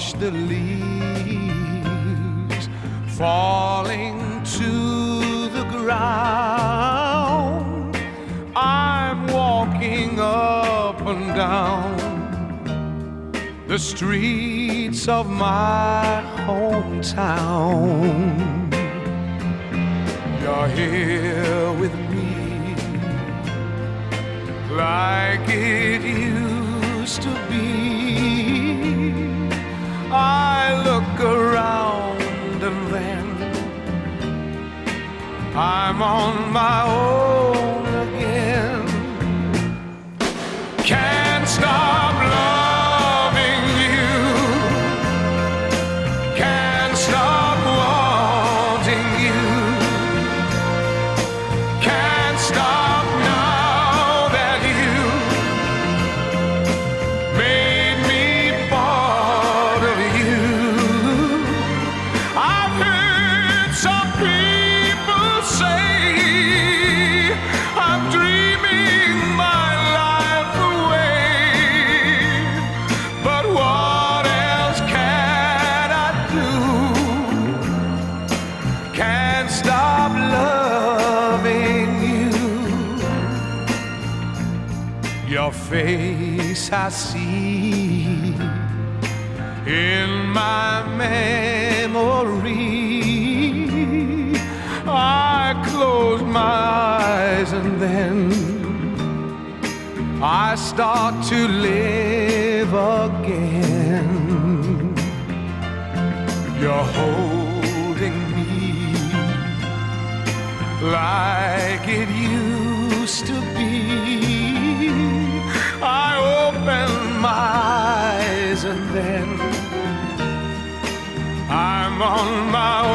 watch the leaves falling to the ground. I'm walking up and down the streets of my hometown. You're here with me like it used to be. I look around and then I'm on my own again. Can't stop loving you. Can't stop wanting you. Can't stop now that you made me part of you. I've heard some people say I'm dreaming my life away, but what else can I do? Can't stop loving you. Your face I see in my memory. I close my eyes and then I start to live again. You're holding me like it used to be. I open my eyes and then I'm on my